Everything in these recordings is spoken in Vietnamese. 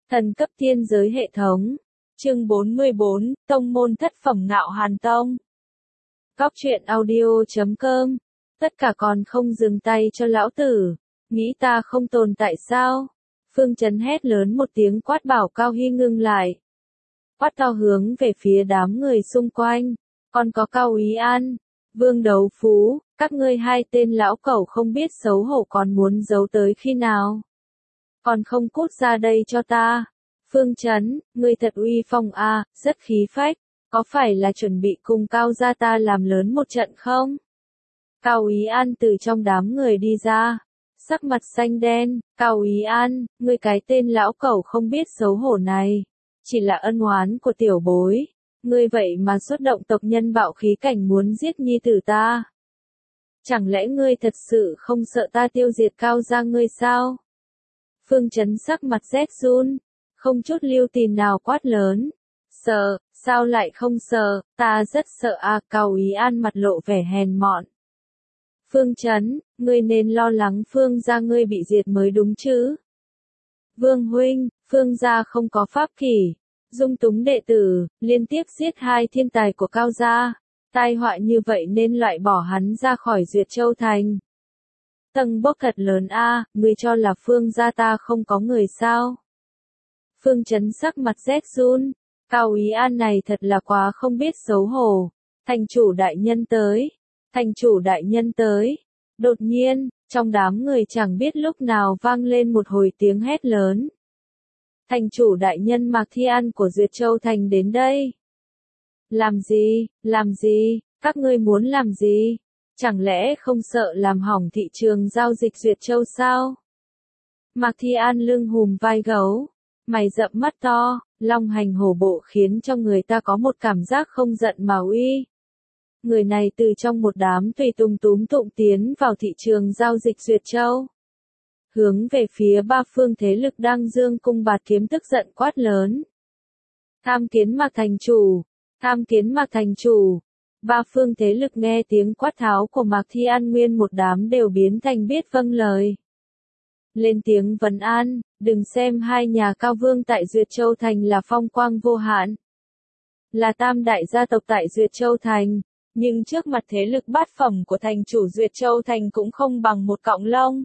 Thần cấp thiên giới hệ thống. Chương 44, Tông môn thất phẩm Ngạo Hàn Tông. Góc truyện audio.com. Tất cả còn không dừng tay cho lão tử. Nghĩ ta không tồn tại sao? Phương Chấn hét lớn một tiếng quát bảo Cao Hy ngưng lại. Quát to hướng về phía đám người xung quanh. Còn có Cao Úy An, Vương Đấu Phú, các ngươi hai tên lão cẩu không biết xấu hổ còn muốn giấu tới khi nào? Còn không cút ra đây cho ta. Phương Chấn, ngươi thật uy phong a, rất khí phách, có phải là chuẩn bị cùng Cao gia ta làm lớn một trận không? Cao Úy An từ trong đám người đi ra, sắc mặt xanh đen. Cao Úy An, ngươi cái tên lão cẩu không biết xấu hổ này, chỉ là ân oán của tiểu bối, ngươi vậy mà xuất động tộc nhân bạo khí cảnh muốn giết nhi tử ta. Chẳng lẽ ngươi thật sự không sợ ta tiêu diệt Cao gia ngươi sao? Phương Chấn sắc mặt rét run, không chút lưu tình nào quát lớn. Sợ, sao lại không sợ, ta rất sợ a. Cao Úy An mặt lộ vẻ hèn mọn. Phương Chấn, ngươi nên lo lắng Phương gia ngươi bị diệt mới đúng chứ. Vương huynh, Phương gia không có pháp kỷ, dung túng đệ tử, liên tiếp giết hai thiên tài của Cao gia. Tai họa như vậy nên loại bỏ hắn ra khỏi Duyệt Châu Thành. Tầng bốc thật lớn a, ngươi cho là Phương gia ta không có người sao? Phương Chấn sắc mặt rét run, Cao Úy An này thật là quá không biết xấu hổ. Thành chủ đại nhân tới, thành chủ đại nhân tới. Đột nhiên, trong đám người chẳng biết lúc nào vang lên một hồi tiếng hét lớn. Thành chủ đại nhân Mạc Thi An của Duyệt Châu Thành đến đây. Làm gì, các ngươi muốn làm gì? Chẳng lẽ không sợ làm hỏng thị trường giao dịch Duyệt Châu sao? Mạc Thi An lưng hùm vai gấu, mày rậm mắt to, long hành hổ bộ khiến cho người ta có một cảm giác không giận mà uy. Người này từ trong một đám tùy tùng túm tụng tiến vào thị trường giao dịch Duyệt Châu. Hướng về phía ba phương thế lực đang dương cung bạt kiếm tức giận quát lớn. Tham kiến Mạc thành chủ, tham kiến Mạc thành chủ. Ba phương thế lực nghe tiếng quát tháo của Mạc Thi An nguyên một đám đều biến thành biết vâng lời. Lên tiếng vấn an, đừng xem hai nhà Cao Vương tại Duyệt Châu Thành là phong quang vô hạn, là tam đại gia tộc tại Duyệt Châu Thành, nhưng trước mặt thế lực bát phẩm của thành chủ Duyệt Châu Thành cũng không bằng một cọng lông.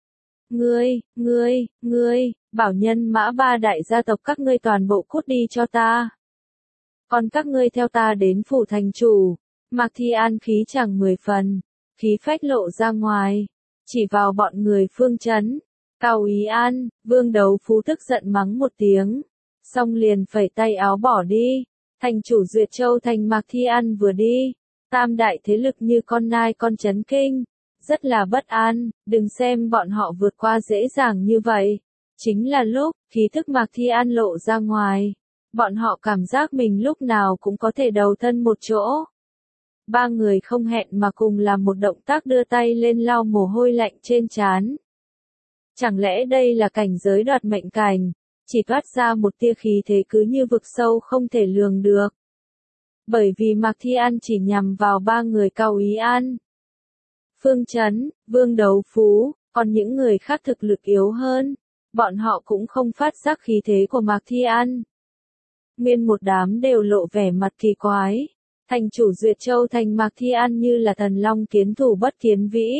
Ngươi, bảo nhân mã ba đại gia tộc các ngươi toàn bộ cút đi cho ta. Còn các ngươi theo ta đến phủ thành chủ. Mạc Thi An khí chẳng 10 phần, khí phách lộ ra ngoài, chỉ vào bọn người Phương Chấn. Cao Úy An, Vương Đấu Phú tức giận mắng một tiếng, xong liền phẩy tay áo bỏ đi. Thành chủ Duyệt Châu Thành Mạc Thi An vừa đi, tam đại thế lực như con nai con chấn kinh, rất là bất an. Đừng xem bọn họ vượt qua dễ dàng như vậy, chính là lúc khí thức Mạc Thi An lộ ra ngoài, bọn họ cảm giác mình lúc nào cũng có thể đầu thân một chỗ. Ba người không hẹn mà cùng làm một động tác đưa tay lên lau mồ hôi lạnh trên trán. Chẳng lẽ đây là cảnh giới đoạt mệnh cảnh, chỉ toát ra một tia khí thế cứ như vực sâu không thể lường được. Bởi vì Mạc Thi An chỉ nhằm vào ba người Cao Úy An, Phương Chấn, Vương Đấu Phú, còn những người khác thực lực yếu hơn, bọn họ cũng không phát giác khí thế của Mạc Thi An. Nguyên một đám đều lộ vẻ mặt kỳ quái. Thành chủ Duyệt Châu Thành Mạc Thi An như là thần long kiến thủ bất kiến vĩ.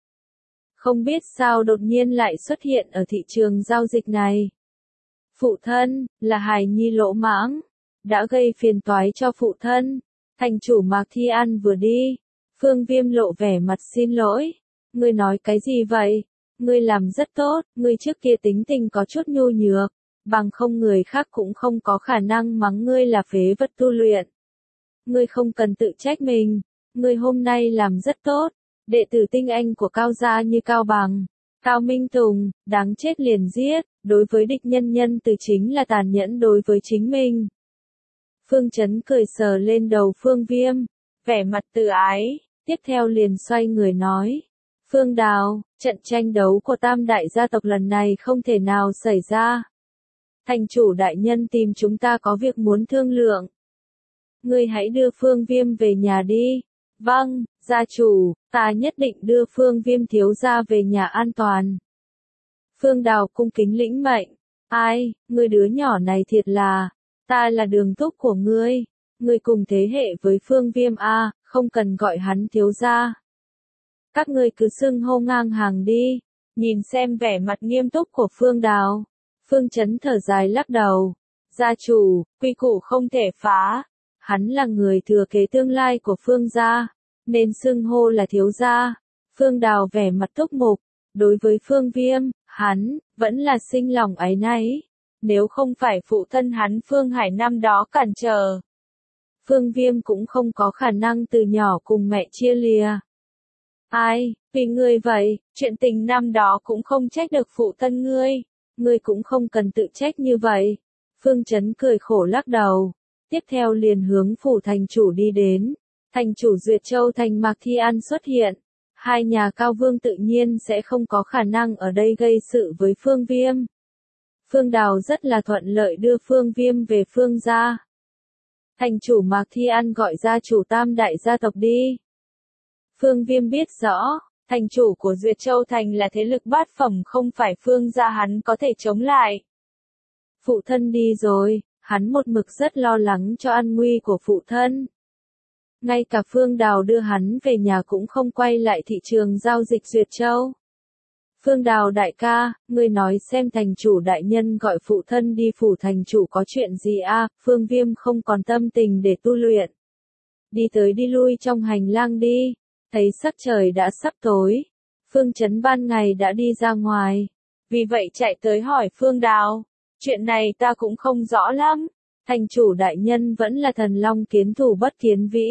Không biết sao đột nhiên lại xuất hiện ở thị trường giao dịch này. Phụ thân, là hài nhi lỗ mãng, đã gây phiền toái cho phụ thân. Thành chủ Mạc Thi An vừa đi, Phương Viêm lộ vẻ mặt xin lỗi. Ngươi nói cái gì vậy? Ngươi làm rất tốt, ngươi trước kia tính tình có chút nhu nhược, bằng không người khác cũng không có khả năng mắng ngươi là phế vật tu luyện. Ngươi không cần tự trách mình, ngươi hôm nay làm rất tốt, đệ tử tinh anh của Cao gia như Cao Bằng, Cao Minh Tùng, đáng chết liền giết, đối với địch nhân nhân từ chính là tàn nhẫn đối với chính mình. Phương Chấn cười sờ lên đầu Phương Viêm, vẻ mặt từ ái, tiếp theo liền xoay người nói. Phương Đào, trận tranh đấu của tam đại gia tộc lần này không thể nào xảy ra. Thành chủ đại nhân tìm chúng ta có việc muốn thương lượng. Ngươi hãy đưa Phương Viêm về nhà đi. Vâng, gia chủ, ta nhất định đưa Phương Viêm thiếu gia về nhà an toàn. Phương Đào cung kính lĩnh mệnh. Ai, ngươi đứa nhỏ này thiệt là, ta là đường thúc của ngươi cùng thế hệ với Phương Viêm a, không cần gọi hắn thiếu gia. Các ngươi cứ xưng hô ngang hàng đi, nhìn xem vẻ mặt nghiêm túc của Phương Đào. Phương Chấn thở dài lắc đầu, gia chủ, quy củ không thể phá, hắn là người thừa kế tương lai của Phương gia, nên xưng hô là thiếu gia. Phương Đào vẻ mặt túc mục, đối với Phương Viêm, hắn vẫn là sinh lòng áy náy, nếu không phải phụ thân hắn Phương Hải năm đó cản trở, Phương Viêm cũng không có khả năng từ nhỏ cùng mẹ chia lìa. Ai, vì ngươi vậy, chuyện tình năm đó cũng không trách được phụ thân ngươi cũng không cần tự trách như vậy. Phương Chấn cười khổ lắc đầu, tiếp theo liền hướng phủ thành chủ đi đến. Thành chủ Duyệt Châu thành Mạc Thi An xuất hiện, hai nhà cao vương tự nhiên sẽ không có khả năng ở đây gây sự với Phương Viêm. Phương Đào rất là thuận lợi đưa Phương Viêm về Phương gia. Thành chủ Mạc Thi An gọi gia chủ tam đại gia tộc đi. Phương Viêm biết rõ, thành chủ của Duyệt Châu thành là thế lực bát phẩm, không phải Phương gia hắn có thể chống lại. Phụ thân đi rồi, hắn một mực rất lo lắng cho an nguy của phụ thân. Ngay cả Phương Đào đưa hắn về nhà cũng không quay lại thị trường giao dịch Duyệt Châu. Phương Đào đại ca, ngươi nói xem thành chủ đại nhân gọi phụ thân đi phủ thành chủ có chuyện gì a? Phương Viêm không còn tâm tình để tu luyện. Đi tới đi lui trong hành lang đi, thấy sắc trời đã sắp tối. Phương Chấn ban ngày đã đi ra ngoài, vì vậy chạy tới hỏi Phương Đào. Chuyện này ta cũng không rõ lắm, thành chủ đại nhân vẫn là thần long kiến thủ bất kiến vĩ.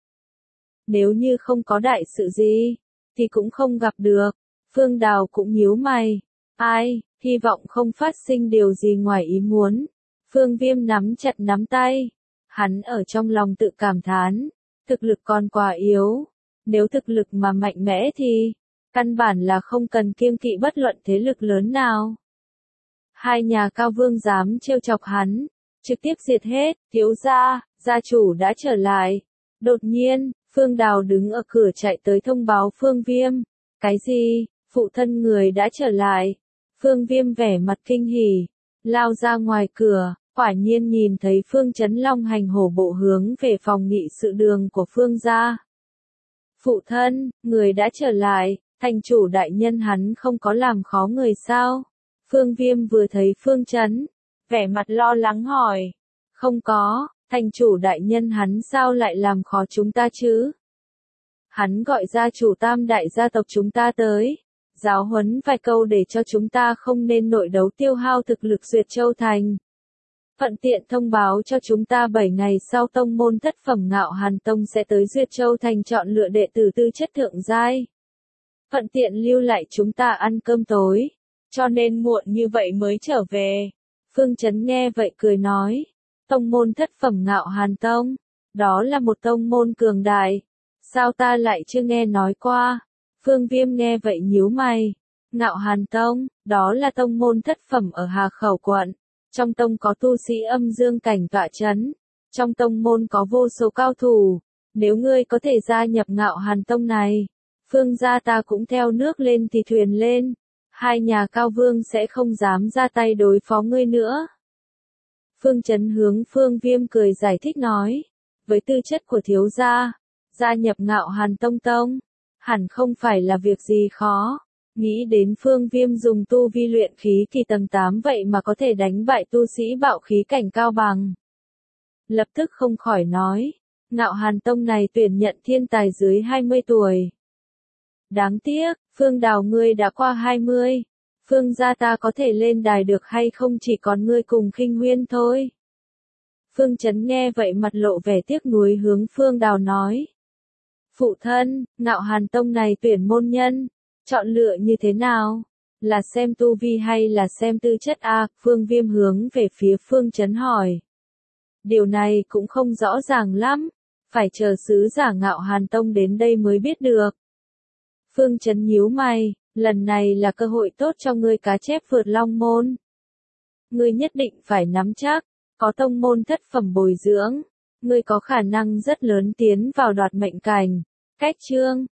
Nếu như không có đại sự gì, thì cũng không gặp được. Phương Đào cũng nhíu mày. Ai, hy vọng không phát sinh điều gì ngoài ý muốn. Phương Viêm nắm chặt nắm tay. Hắn ở trong lòng tự cảm thán. Thực lực còn quá yếu. Nếu thực lực mà mạnh mẽ thì, căn bản là không cần kiêng kỵ bất luận thế lực lớn nào. Hai nhà cao vương dám trêu chọc hắn, trực tiếp diệt hết. Thiếu gia, gia chủ đã trở lại. Đột nhiên, Phương Đào đứng ở cửa chạy tới thông báo Phương Viêm. Cái gì? Phụ thân người đã trở lại. Phương Viêm vẻ mặt kinh hỉ, lao ra ngoài cửa, quả nhiên nhìn thấy Phương Chấn long hành hổ bộ hướng về phòng nghị sự đường của Phương gia. Phụ thân, người đã trở lại, thành chủ đại nhân hắn không có làm khó người sao? Phương Viêm vừa thấy Phương Chấn, vẻ mặt lo lắng hỏi. Không có, thành chủ đại nhân hắn sao lại làm khó chúng ta chứ? Hắn gọi gia chủ tam đại gia tộc chúng ta tới, giáo huấn vài câu để cho chúng ta không nên nội đấu tiêu hao thực lực Duyệt Châu thành. Thuận tiện thông báo cho chúng ta 7 ngày sau tông môn thất phẩm Ngạo Hàn Tông sẽ tới Duyệt Châu thành chọn lựa đệ tử tư chất thượng giai. Thuận tiện lưu lại chúng ta ăn cơm tối, cho nên muộn như vậy mới trở về. Phương Chấn nghe vậy cười nói, tông môn thất phẩm Ngạo Hàn Tông, đó là một tông môn cường đại, sao ta lại chưa nghe nói qua? Phương Viêm nghe vậy nhíu mày. Ngạo Hàn Tông, đó là tông môn thất phẩm ở Hà Khẩu quận. Trong tông có tu sĩ âm dương cảnh tọa chấn. Trong tông môn có vô số cao thủ. Nếu ngươi có thể gia nhập Ngạo Hàn Tông này, Phương gia ta cũng theo nước lên thì thuyền lên. Hai nhà cao vương sẽ không dám ra tay đối phó ngươi nữa. Phương Chấn hướng Phương Viêm cười giải thích nói. Với tư chất của thiếu gia, gia nhập Ngạo Hàn Tông, hẳn không phải là việc gì khó. Nghĩ đến Phương Viêm dùng tu vi luyện khí kỳ tầng 8 vậy mà có thể đánh bại tu sĩ bạo khí cảnh cao bằng. Lập tức không khỏi nói, Ngạo Hàn Tông này tuyển nhận thiên tài dưới 20 tuổi. Đáng tiếc, Phương Đào ngươi đã qua 20. Phương gia ta có thể lên đài được hay không chỉ còn ngươi cùng Khinh Huyên thôi. Phương Chấn nghe vậy mặt lộ vẻ tiếc nuối hướng Phương Đào nói. Phụ thân, Ngạo Hàn Tông này tuyển môn nhân, chọn lựa như thế nào? Là xem tu vi hay là xem tư chất a? Phương Viêm hướng về phía Phương Chấn hỏi. Điều này cũng không rõ ràng lắm, phải chờ sứ giả Ngạo Hàn Tông đến đây mới biết được. Phương Chấn nhíu mày, lần này là cơ hội tốt cho ngươi cá chép vượt long môn. Ngươi nhất định phải nắm chắc, có tông môn thất phẩm bồi dưỡng, ngươi có khả năng rất lớn tiến vào đoạt mệnh cảnh. Cách chương